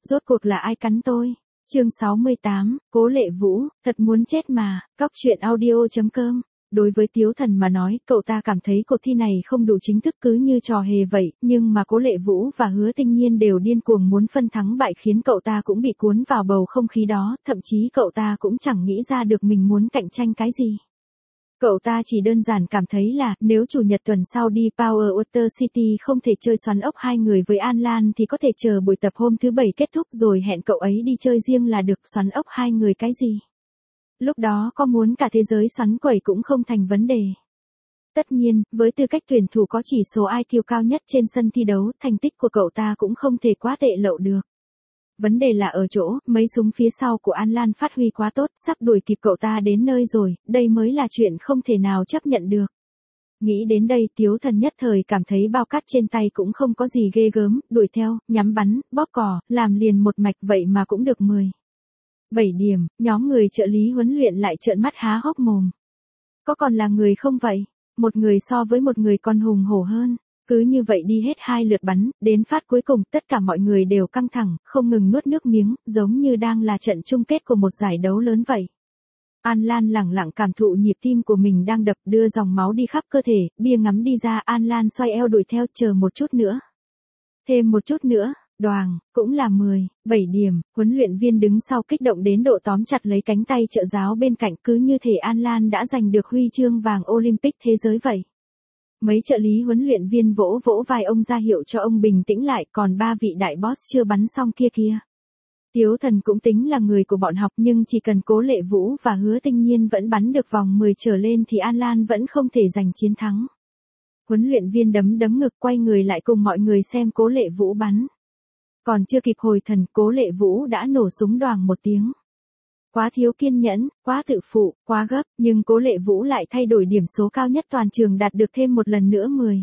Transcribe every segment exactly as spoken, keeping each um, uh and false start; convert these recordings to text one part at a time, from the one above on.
rốt cuộc là ai cắn tôi? Chương sáu mươi tám, Cố Lệ Vũ, thật muốn chết mà, cóc truyện audio chấm com. Đối với Tiếu Thần mà nói, cậu ta cảm thấy cuộc thi này không đủ chính thức cứ như trò hề vậy, nhưng mà Cố Lệ Vũ và Hứa Tinh Nhiên đều điên cuồng muốn phân thắng bại khiến cậu ta cũng bị cuốn vào bầu không khí đó, thậm chí cậu ta cũng chẳng nghĩ ra được mình muốn cạnh tranh cái gì. Cậu ta chỉ đơn giản cảm thấy là nếu chủ nhật tuần sau đi Power Water City không thể chơi xoắn ốc hai người với An Lan thì có thể chờ buổi tập hôm thứ bảy kết thúc rồi hẹn cậu ấy đi chơi riêng là được, xoắn ốc hai người cái gì. Lúc đó có muốn cả thế giới xoắn quẩy cũng không thành vấn đề. Tất nhiên, với tư cách tuyển thủ có chỉ số i kiu cao nhất trên sân thi đấu, thành tích của cậu ta cũng không thể quá tệ lậu được. Vấn đề là ở chỗ, mấy súng phía sau của An Lan phát huy quá tốt, sắp đuổi kịp cậu ta đến nơi rồi, đây mới là chuyện không thể nào chấp nhận được. Nghĩ đến đây, Tiếu Thần nhất thời cảm thấy bao cát trên tay cũng không có gì ghê gớm, đuổi theo, nhắm bắn, bóp cò, làm liền một mạch vậy mà cũng được mười. bảy điểm, nhóm người trợ lý huấn luyện lại trợn mắt há hốc mồm. Có còn là người không vậy? Một người so với một người còn hùng hổ hơn. Cứ như vậy đi hết hai lượt bắn, đến phát cuối cùng tất cả mọi người đều căng thẳng, không ngừng nuốt nước miếng, giống như đang là trận chung kết của một giải đấu lớn vậy. An Lan lẳng lặng cảm thụ nhịp tim của mình đang đập, đưa dòng máu đi khắp cơ thể, bia ngắm đi ra, An Lan xoay eo đuổi theo, chờ một chút nữa. Thêm một chút nữa, đoàng, cũng là mười, bảy điểm, huấn luyện viên đứng sau kích động đến độ tóm chặt lấy cánh tay trợ giáo bên cạnh, cứ như thể An Lan đã giành được huy chương vàng Olympic thế giới vậy. Mấy trợ lý huấn luyện viên vỗ vỗ vai ông ra hiệu cho ông bình tĩnh lại, còn ba vị đại boss chưa bắn xong kia kia. Tiếu Thần cũng tính là người của bọn học nhưng chỉ cần Cố Lệ Vũ và Hứa Tinh Nhiên vẫn bắn được vòng mười trở lên thì An Lan vẫn không thể giành chiến thắng. Huấn luyện viên đấm đấm ngực quay người lại cùng mọi người xem Cố Lệ Vũ bắn. Còn chưa kịp hồi thần, Cố Lệ Vũ đã nổ súng đoàng một tiếng. Quá thiếu kiên nhẫn, quá tự phụ, quá gấp, nhưng Cố Lệ Vũ lại thay đổi điểm số cao nhất toàn trường đạt được thêm một lần nữa mười.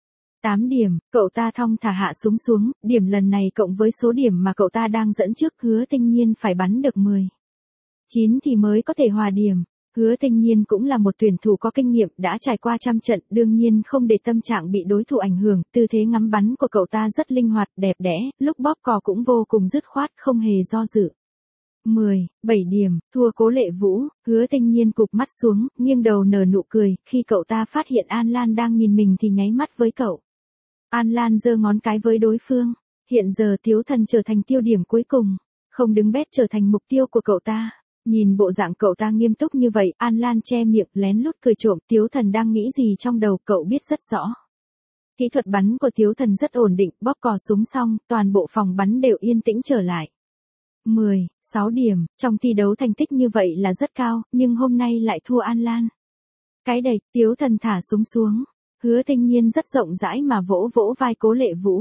tám điểm, cậu ta thong thả hạ súng xuống, điểm lần này cộng với số điểm mà cậu ta đang dẫn trước, Hứa Tinh Nhiên phải bắn được mười. chín thì mới có thể hòa điểm. Hứa Tinh Nhiên cũng là một tuyển thủ có kinh nghiệm, đã trải qua trăm trận, đương nhiên không để tâm trạng bị đối thủ ảnh hưởng, tư thế ngắm bắn của cậu ta rất linh hoạt, đẹp đẽ, lúc bóp cò cũng vô cùng dứt khoát, không hề do dự. mười, bảy điểm, thua Cố Lệ Vũ, Hứa Tinh Nhiên cụp mắt xuống, nghiêng đầu nở nụ cười, khi cậu ta phát hiện An Lan đang nhìn mình thì nháy mắt với cậu. An Lan giơ ngón cái với đối phương, hiện giờ Tiếu Thần trở thành tiêu điểm cuối cùng, không đứng bét trở thành mục tiêu của cậu ta. Nhìn bộ dạng cậu ta nghiêm túc như vậy, An Lan che miệng lén lút cười trộm, Tiếu Thần đang nghĩ gì trong đầu cậu biết rất rõ. Kỹ thuật bắn của Tiếu Thần rất ổn định, bóp cò súng xong, toàn bộ phòng bắn đều yên tĩnh trở lại. mười, sáu điểm, trong thi đấu thành tích như vậy là rất cao, nhưng hôm nay lại thua An Lan. Cái đẩy, Tiếu Thần thả súng xuống, Hứa Tinh Nhiên rất rộng rãi mà vỗ vỗ vai Cố Lệ Vũ.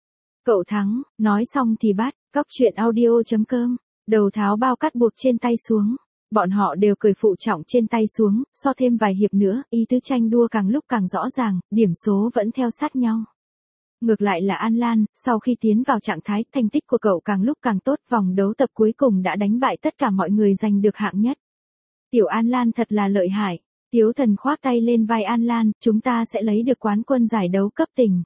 Cậu thắng, nói xong thì bắt, cóc truyện audio chấm com. Đầu tháo bao cát buộc trên tay xuống. Bọn họ đều cười phụ trọng trên tay xuống, so thêm vài hiệp nữa, ý tứ tranh đua càng lúc càng rõ ràng, điểm số vẫn theo sát nhau. Ngược lại là An Lan, sau khi tiến vào trạng thái, thành tích của cậu càng lúc càng tốt, vòng đấu tập cuối cùng đã đánh bại tất cả mọi người giành được hạng nhất. Tiểu An Lan thật là lợi hại. Tiếu Thần khoác tay lên vai An Lan, chúng ta sẽ lấy được quán quân giải đấu cấp tỉnh.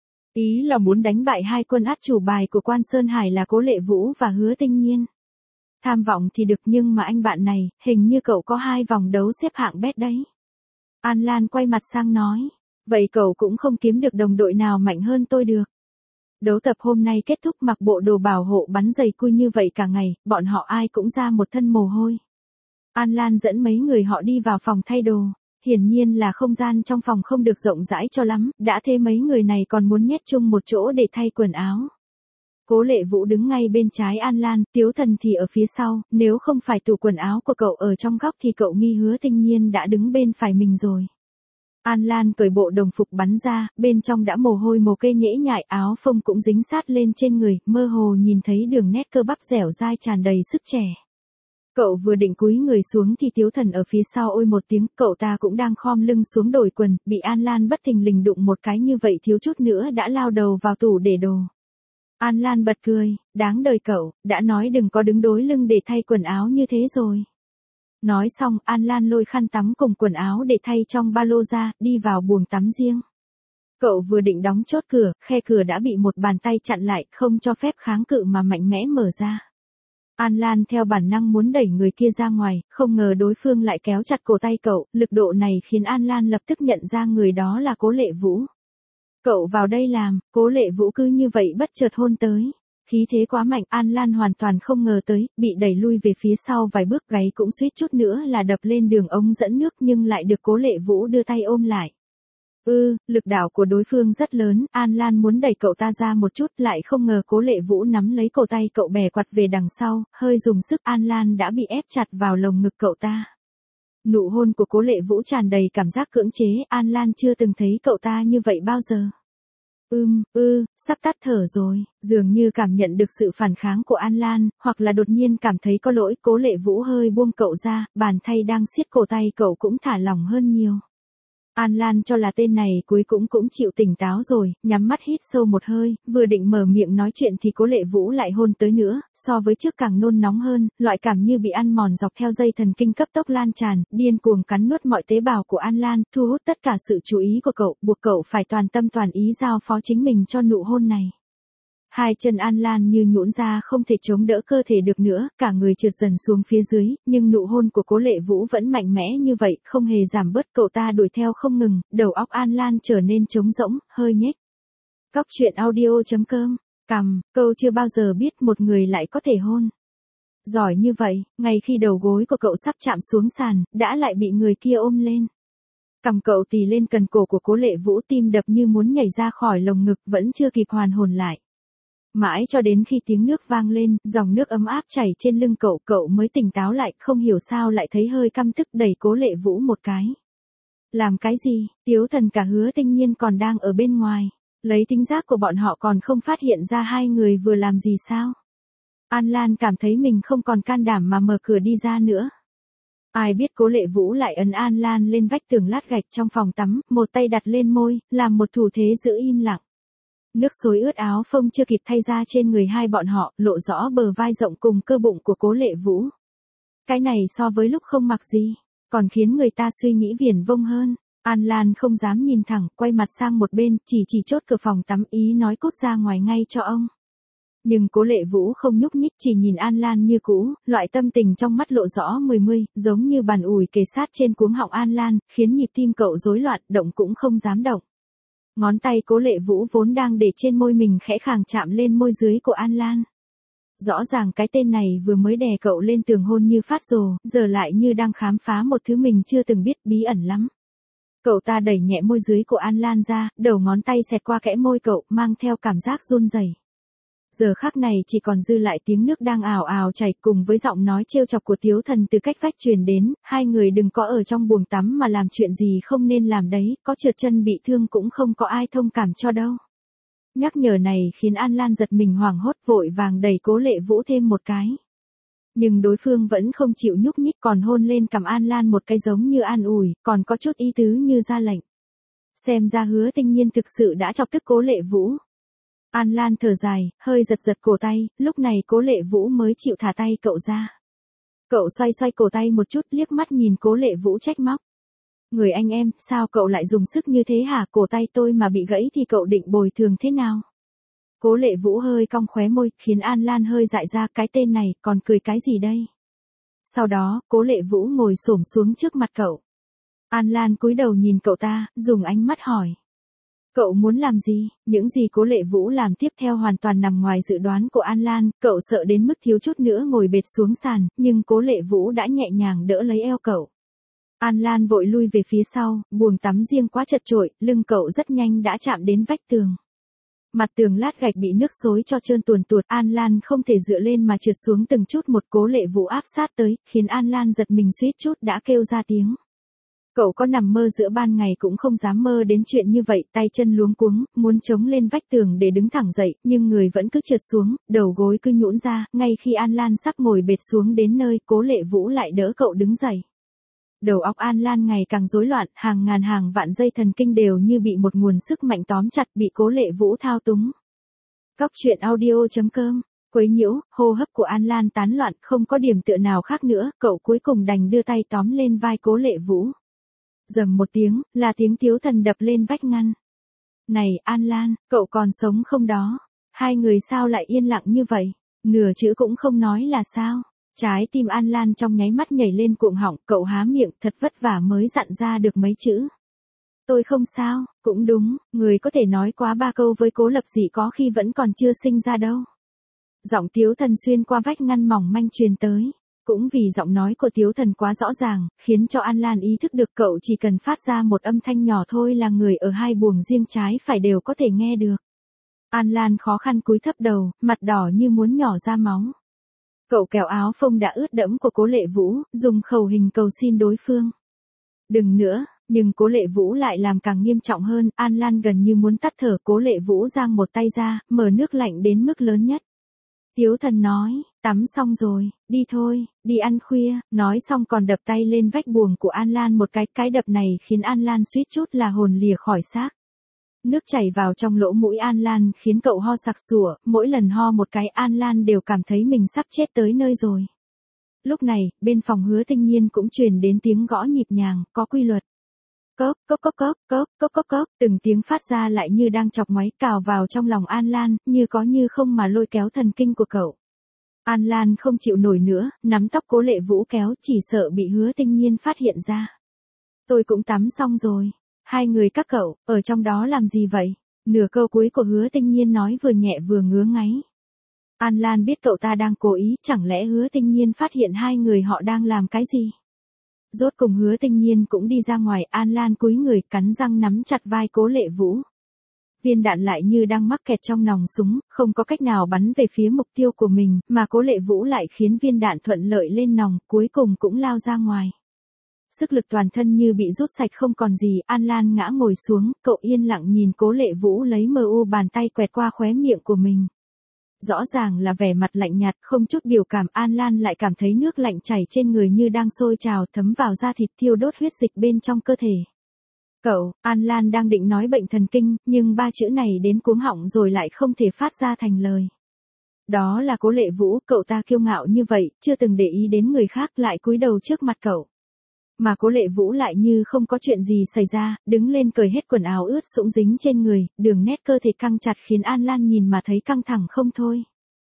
Ý là muốn đánh bại hai quân át chủ bài của Quan Sơn Hải là Cố Lệ Vũ và Hứa Tinh Nhiên. Tham vọng thì được nhưng mà anh bạn này, hình như cậu có hai vòng đấu xếp hạng bét đấy. An Lan quay mặt sang nói, vậy cậu cũng không kiếm được đồng đội nào mạnh hơn tôi được. Đấu tập hôm nay kết thúc, mặc bộ đồ bảo hộ bắn dày cui như vậy cả ngày, bọn họ ai cũng ra một thân mồ hôi. An Lan dẫn mấy người họ đi vào phòng thay đồ, hiển nhiên là không gian trong phòng không được rộng rãi cho lắm, đã thế mấy người này còn muốn nhét chung một chỗ để thay quần áo. Cố Lệ Vũ đứng ngay bên trái An Lan, Tiếu Thần thì ở phía sau, nếu không phải tủ quần áo của cậu ở trong góc thì cậu nghi Hứa Tinh Nhiên đã đứng bên phải mình rồi. An Lan cởi bộ đồng phục bắn ra, bên trong đã mồ hôi mồ kê nhễ nhại, áo phông cũng dính sát lên trên người, mơ hồ nhìn thấy đường nét cơ bắp dẻo dai tràn đầy sức trẻ. Cậu vừa định cúi người xuống thì Tiếu Thần ở phía sau ôi một tiếng, cậu ta cũng đang khom lưng xuống đổi quần, bị An Lan bất thình lình đụng một cái như vậy thiếu chút nữa đã lao đầu vào tủ để đồ. An Lan bật cười, đáng đời cậu, đã nói đừng có đứng đối lưng để thay quần áo như thế rồi. Nói xong, An Lan lôi khăn tắm cùng quần áo để thay trong ba lô ra, đi vào buồng tắm riêng. Cậu vừa định đóng chốt cửa, khe cửa đã bị một bàn tay chặn lại, không cho phép kháng cự mà mạnh mẽ mở ra. An Lan theo bản năng muốn đẩy người kia ra ngoài, không ngờ đối phương lại kéo chặt cổ tay cậu, lực độ này khiến An Lan lập tức nhận ra người đó là Cố Lệ Vũ. Cậu vào đây làm, Cố Lệ Vũ cứ như vậy bất chợt hôn tới. Khí thế quá mạnh, An Lan hoàn toàn không ngờ tới, bị đẩy lui về phía sau vài bước, gáy cũng suýt chút nữa là đập lên đường ống dẫn nước nhưng lại được Cố Lệ Vũ đưa tay ôm lại. Ừ, lực đạo của đối phương rất lớn, An Lan muốn đẩy cậu ta ra một chút, lại không ngờ Cố Lệ Vũ nắm lấy cổ tay cậu bè quặt về đằng sau, hơi dùng sức, An Lan đã bị ép chặt vào lồng ngực cậu ta. Nụ hôn của Cố Lệ Vũ tràn đầy cảm giác cưỡng chế, An Lan chưa từng thấy cậu ta như vậy bao giờ. Ưm, ư, sắp tắt thở rồi, dường như cảm nhận được sự phản kháng của An Lan, hoặc là đột nhiên cảm thấy có lỗi, Cố Lệ Vũ hơi buông cậu ra, bàn tay đang siết cổ tay cậu cũng thả lỏng hơn nhiều. An Lan cho là tên này cuối cũng cũng chịu tỉnh táo rồi, nhắm mắt hít sâu một hơi, vừa định mở miệng nói chuyện thì Cố Lệ Vũ lại hôn tới nữa, so với trước càng nôn nóng hơn, loại cảm như bị ăn mòn dọc theo dây thần kinh cấp tốc lan tràn, điên cuồng cắn nuốt mọi tế bào của An Lan, thu hút tất cả sự chú ý của cậu, buộc cậu phải toàn tâm toàn ý giao phó chính mình cho nụ hôn này. Hai chân An Lan như nhũn ra không thể chống đỡ cơ thể được nữa, cả người trượt dần xuống phía dưới, nhưng nụ hôn của Cố Lệ Vũ vẫn mạnh mẽ như vậy, không hề giảm bớt, cậu ta đuổi theo không ngừng, đầu óc An Lan trở nên trống rỗng, hơi nhếch. Cóc truyện audio chấm com, cằm, câu chưa bao giờ biết một người lại có thể hôn giỏi như vậy, ngay khi đầu gối của cậu sắp chạm xuống sàn, đã lại bị người kia ôm lên. Cằm cậu tì lên cần cổ của Cố Lệ Vũ, tim đập như muốn nhảy ra khỏi lồng ngực, vẫn chưa kịp hoàn hồn lại. Mãi cho đến khi tiếng nước vang lên, dòng nước ấm áp chảy trên lưng cậu, cậu mới tỉnh táo lại, không hiểu sao lại thấy hơi căm tức, đẩy Cố Lệ Vũ một cái. Làm cái gì, Tiếu Thần cả Hứa Tinh Nhiên còn đang ở bên ngoài, lấy tính giác của bọn họ còn không phát hiện ra hai người vừa làm gì sao? An Lan cảm thấy mình không còn can đảm mà mở cửa đi ra nữa. Ai biết Cố Lệ Vũ lại ấn An Lan lên vách tường lát gạch trong phòng tắm, một tay đặt lên môi, làm một thủ thế giữ im lặng. Nước xối ướt áo phông chưa kịp thay ra trên người hai bọn họ, lộ rõ bờ vai rộng cùng cơ bụng của Cố Lệ Vũ. Cái này so với lúc không mặc gì, còn khiến người ta suy nghĩ viển vông hơn. An Lan không dám nhìn thẳng, quay mặt sang một bên, chỉ chỉ chốt cửa phòng tắm, ý nói cút ra ngoài ngay cho ông. Nhưng Cố Lệ Vũ không nhúc nhích, chỉ nhìn An Lan như cũ, loại tâm tình trong mắt lộ rõ mười mươi, giống như bàn ủi kề sát trên cuống họng An Lan, khiến nhịp tim cậu rối loạn, động cũng không dám động. Ngón tay Cố Lệ Vũ vốn đang để trên môi mình khẽ khàng chạm lên môi dưới của An Lan. Rõ ràng cái tên này vừa mới đè cậu lên tường hôn như phát rồ, giờ lại như đang khám phá một thứ mình chưa từng biết, bí ẩn lắm. Cậu ta đẩy nhẹ môi dưới của An Lan ra, đầu ngón tay xẹt qua kẽ môi cậu, mang theo cảm giác run rẩy. Giờ khắc này chỉ còn dư lại tiếng nước đang ào ào chảy cùng với giọng nói trêu chọc của Tiếu Thần từ cách vách truyền đến, hai người đừng có ở trong buồng tắm mà làm chuyện gì không nên làm đấy, có trượt chân bị thương cũng không có ai thông cảm cho đâu. Nhắc nhở này khiến An Lan giật mình hoảng hốt, vội vàng đẩy Cố Lệ Vũ thêm một cái. Nhưng đối phương vẫn không chịu nhúc nhích, còn hôn lên cằm An Lan một cái giống như an ủi, còn có chút ý tứ như ra lệnh. Xem ra Hứa Tinh Nhiên thực sự đã chọc tức Cố Lệ Vũ. An Lan thở dài, hơi giật giật cổ tay, lúc này Cố Lệ Vũ mới chịu thả tay cậu ra. Cậu xoay xoay cổ tay một chút, liếc mắt nhìn Cố Lệ Vũ trách móc. Người anh em, sao cậu lại dùng sức như thế hả, cổ tay tôi mà bị gãy thì cậu định bồi thường thế nào? Cố Lệ Vũ hơi cong khóe môi, khiến An Lan hơi dại ra, cái tên này, còn cười cái gì đây? Sau đó, Cố Lệ Vũ ngồi xổm xuống trước mặt cậu. An Lan cúi đầu nhìn cậu ta, dùng ánh mắt hỏi. Cậu muốn làm gì? Những gì Cố Lệ Vũ làm tiếp theo hoàn toàn nằm ngoài dự đoán của An Lan, cậu sợ đến mức thiếu chút nữa ngồi bệt xuống sàn, nhưng Cố Lệ Vũ đã nhẹ nhàng đỡ lấy eo cậu. An Lan vội lui về phía sau, buồng tắm riêng quá chật chội, lưng cậu rất nhanh đã chạm đến vách tường. Mặt tường lát gạch bị nước xối cho trơn tuồn tuột, An Lan không thể dựa lên mà trượt xuống từng chút một, Cố Lệ Vũ áp sát tới, khiến An Lan giật mình suýt chút đã kêu ra tiếng. Cậu có nằm mơ giữa ban ngày cũng không dám mơ đến chuyện như vậy, tay chân luống cuống, muốn chống lên vách tường để đứng thẳng dậy, nhưng người vẫn cứ trượt xuống, đầu gối cứ nhũn ra, ngay khi An Lan sắp ngồi bệt xuống đến nơi, Cố Lệ Vũ lại đỡ cậu đứng dậy. Đầu óc An Lan ngày càng rối loạn, hàng ngàn hàng vạn dây thần kinh đều như bị một nguồn sức mạnh tóm chặt, bị Cố Lệ Vũ thao túng. Cóc truyện audio chấm com, quấy nhiễu, hô hấp của An Lan tán loạn, không có điểm tựa nào khác nữa, cậu cuối cùng đành đưa tay tóm lên vai Cố Lệ Vũ. Rầm một tiếng, là tiếng Tiếu Thần đập lên vách ngăn. Này An Lan, cậu còn sống không đó? Hai người sao lại yên lặng như vậy? Nửa chữ cũng không nói là sao? Trái tim An Lan trong nháy mắt nhảy lên cuồng họng, cậu há miệng thật vất vả mới dặn ra được mấy chữ. Tôi không sao, cũng đúng, người có thể nói quá ba câu với Cố Lập Dị có khi vẫn còn chưa sinh ra đâu. Giọng Tiếu Thần xuyên qua vách ngăn mỏng manh truyền tới. Cũng vì giọng nói của Tiếu Thần quá rõ ràng, khiến cho An Lan ý thức được cậu chỉ cần phát ra một âm thanh nhỏ thôi là người ở hai buồng riêng trái phải đều có thể nghe được. An Lan khó khăn cúi thấp đầu, mặt đỏ như muốn nhỏ ra máu. Cậu kéo áo phông đã ướt đẫm của Cố Lệ Vũ, dùng khẩu hình cầu xin đối phương. Đừng nữa, nhưng Cố Lệ Vũ lại làm càng nghiêm trọng hơn, An Lan gần như muốn tắt thở. Cố Lệ Vũ giang một tay ra, mở nước lạnh đến mức lớn nhất. Tiếu Thần nói, tắm xong rồi, đi thôi, đi ăn khuya, nói xong còn đập tay lên vách buồng của An Lan một cái, cái đập này khiến An Lan suýt chút là hồn lìa khỏi xác. Nước chảy vào trong lỗ mũi An Lan khiến cậu ho sặc sủa, mỗi lần ho một cái An Lan đều cảm thấy mình sắp chết tới nơi rồi. Lúc này, bên phòng Hứa Tinh Nhiên cũng truyền đến tiếng gõ nhịp nhàng, có quy luật. Cốc, cốc cốc cốc, cốc, cốc cốc cốc, từng tiếng phát ra lại như đang chọc ngoáy cào vào trong lòng An Lan, như có như không mà lôi kéo thần kinh của cậu. An Lan không chịu nổi nữa, nắm tóc Cố Lệ Vũ kéo, chỉ sợ bị Hứa Tinh Nhiên phát hiện ra. Tôi cũng tắm xong rồi. Hai người các cậu, ở trong đó làm gì vậy? Nửa câu cuối của Hứa Tinh Nhiên nói vừa nhẹ vừa ngứa ngáy. An Lan biết cậu ta đang cố ý, chẳng lẽ Hứa Tinh Nhiên phát hiện hai người họ đang làm cái gì? Rốt cùng Hứa Tinh Nhiên cũng đi ra ngoài, An Lan cúi người cắn răng nắm chặt vai Cố Lệ Vũ. Viên đạn lại như đang mắc kẹt trong nòng súng, không có cách nào bắn về phía mục tiêu của mình, mà Cố Lệ Vũ lại khiến viên đạn thuận lợi lên nòng, cuối cùng cũng lao ra ngoài. Sức lực toàn thân như bị rút sạch không còn gì, An Lan ngã ngồi xuống, cậu yên lặng nhìn Cố Lệ Vũ lấy mờ u bàn tay quẹt qua khóe miệng của mình. Rõ ràng là vẻ mặt lạnh nhạt, không chút biểu cảm, An Lan lại cảm thấy nước lạnh chảy trên người như đang sôi trào thấm vào da thịt thiêu đốt huyết dịch bên trong cơ thể. Cậu, An Lan đang định nói bệnh thần kinh, nhưng ba chữ này đến cuống họng rồi lại không thể phát ra thành lời. Đó là Cố Lệ Vũ, cậu ta kiêu ngạo như vậy, chưa từng để ý đến người khác lại cúi đầu trước mặt cậu. Mà Cố Lệ Vũ lại như không có chuyện gì xảy ra, đứng lên cởi hết quần áo ướt sũng dính trên người, đường nét cơ thể căng chặt khiến An Lan nhìn mà thấy căng thẳng không thôi.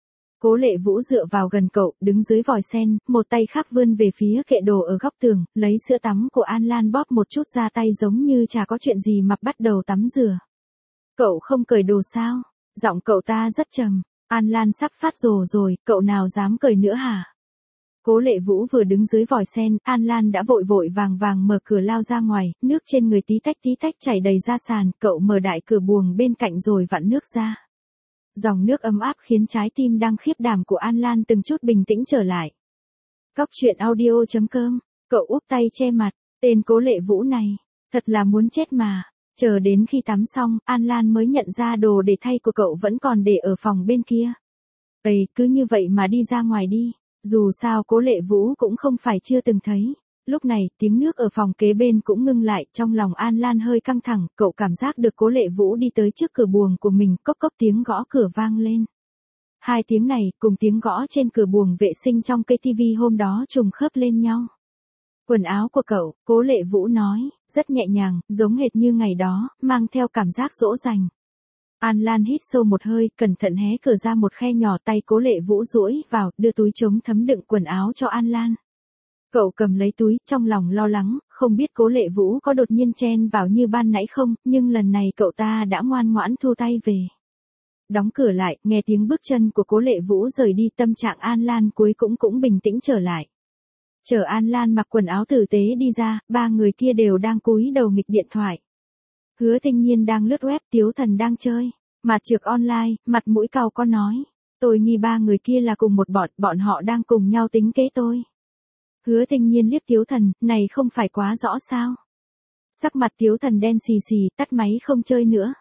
Cố Lệ Vũ dựa vào gần cậu, đứng dưới vòi sen, một tay khác vươn về phía kệ đồ ở góc tường, lấy sữa tắm của An Lan bóp một chút ra tay giống như chả có chuyện gì mà bắt đầu tắm rửa. Cậu không cởi đồ sao? Giọng cậu ta rất trầm. An Lan sắp phát rồ rồi, cậu nào dám cởi nữa hả? Cố Lệ Vũ vừa đứng dưới vòi sen, An Lan đã vội vội vàng vàng mở cửa lao ra ngoài, nước trên người tí tách tí tách chảy đầy ra sàn, cậu mở đại cửa buồng bên cạnh rồi vặn nước ra. Dòng nước ấm áp khiến trái tim đang khiếp đảm của An Lan từng chút bình tĩnh trở lại. Cóc truyện audio chấm com, cậu úp tay che mặt, tên Cố Lệ Vũ này, thật là muốn chết mà. Chờ đến khi tắm xong, An Lan mới nhận ra đồ để thay của cậu vẫn còn để ở phòng bên kia. Ây, cứ như vậy mà đi ra ngoài đi. Dù sao Cố Lệ Vũ cũng không phải chưa từng thấy. Lúc này, tiếng nước ở phòng kế bên cũng ngưng lại, trong lòng An Lan hơi căng thẳng, cậu cảm giác được Cố Lệ Vũ đi tới trước cửa buồng của mình, cốc cốc tiếng gõ cửa vang lên. Hai tiếng này, cùng tiếng gõ trên cửa buồng vệ sinh trong cây tivi hôm đó trùng khớp lên nhau. Quần áo của cậu, Cố Lệ Vũ nói, rất nhẹ nhàng, giống hệt như ngày đó, mang theo cảm giác dỗ dành. An Lan hít sâu một hơi, cẩn thận hé cửa ra một khe nhỏ, tay Cố Lệ Vũ duỗi vào, đưa túi chống thấm đựng quần áo cho An Lan. Cậu cầm lấy túi, trong lòng lo lắng, không biết Cố Lệ Vũ có đột nhiên chen vào như ban nãy không, nhưng lần này cậu ta đã ngoan ngoãn thu tay về. Đóng cửa lại, nghe tiếng bước chân của Cố Lệ Vũ rời đi, tâm trạng An Lan cuối cũng cũng bình tĩnh trở lại. Chờ An Lan mặc quần áo tử tế đi ra, ba người kia đều đang cúi đầu nghịch điện thoại. Hứa Tinh Nhiên đang lướt web, Tiếu Thần đang chơi. Mạt Trược online, mặt mũi cau có nói. Tôi nghi ba người kia là cùng một bọn, bọn họ đang cùng nhau tính kế tôi. Hứa Tinh Nhiên liếc Tiếu Thần, này không phải quá rõ sao? Sắc mặt Tiếu Thần đen xì xì, tắt máy không chơi nữa.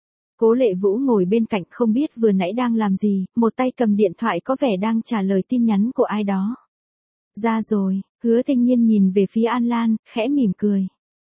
Cố Lệ Vũ ngồi bên cạnh không biết vừa nãy đang làm gì, một tay cầm điện thoại có vẻ đang trả lời tin nhắn của ai đó. Ra rồi, Hứa Tinh Nhiên nhìn về phía An Lan, khẽ mỉm cười.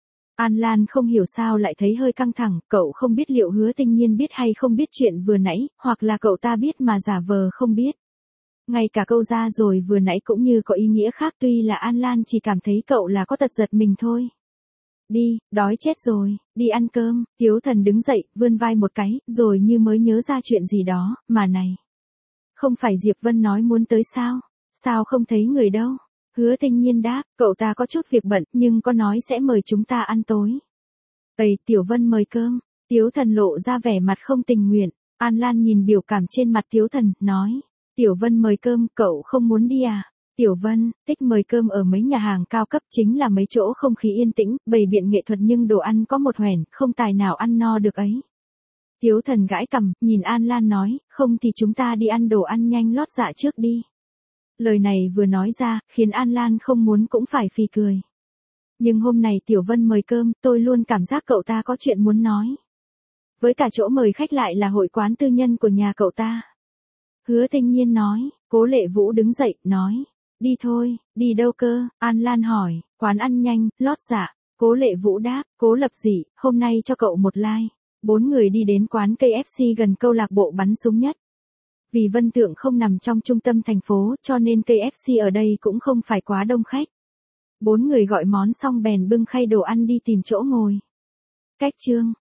An Lan không hiểu sao lại thấy hơi căng thẳng, cậu không biết liệu Hứa Tinh Nhiên biết hay không biết chuyện vừa nãy, hoặc là cậu ta biết mà giả vờ không biết. Ngay cả câu ra rồi vừa nãy cũng như có ý nghĩa khác, tuy là An Lan chỉ cảm thấy cậu là có tật giật mình thôi. Đi, đói chết rồi, đi ăn cơm. Tiếu Thần đứng dậy, vươn vai một cái, rồi như mới nhớ ra chuyện gì đó, mà này. Không phải Diệp Vân nói muốn tới sao? Sao không thấy người đâu? Hứa Tinh Nhiên đáp, cậu ta có chút việc bận, nhưng có nói sẽ mời chúng ta ăn tối. Ây, Tiểu Vân mời cơm. Tiếu Thần lộ ra vẻ mặt không tình nguyện. An Lan nhìn biểu cảm trên mặt Tiếu Thần, nói. Tiểu Vân mời cơm, cậu không muốn đi à? Tiểu Vân, thích mời cơm ở mấy nhà hàng cao cấp chính là mấy chỗ không khí yên tĩnh, bày biện nghệ thuật nhưng đồ ăn có một hoẻn, không tài nào ăn no được ấy. Tiếu Thần gãi cằm, nhìn An Lan nói, không thì chúng ta đi ăn đồ ăn nhanh lót dạ trước đi. Lời này vừa nói ra, khiến An Lan không muốn cũng phải phì cười. Nhưng hôm này Tiểu Vân mời cơm, tôi luôn cảm giác cậu ta có chuyện muốn nói. Với cả chỗ mời khách lại là hội quán tư nhân của nhà cậu ta. Hứa Tinh Nhiên nói, Cố Lệ Vũ đứng dậy, nói. Đi thôi, đi đâu cơ? An Lan hỏi, quán ăn nhanh, lót dạ. Cố Lệ Vũ đáp, Cố Lập Dị, hôm nay cho cậu một like. Bốn người đi đến quán ca ép xê gần câu lạc bộ bắn súng nhất. Vì Vân Tượng không nằm trong trung tâm thành phố cho nên ca ép xê ở đây cũng không phải quá đông khách. Bốn người gọi món xong bèn bưng khay đồ ăn đi tìm chỗ ngồi. Cách chương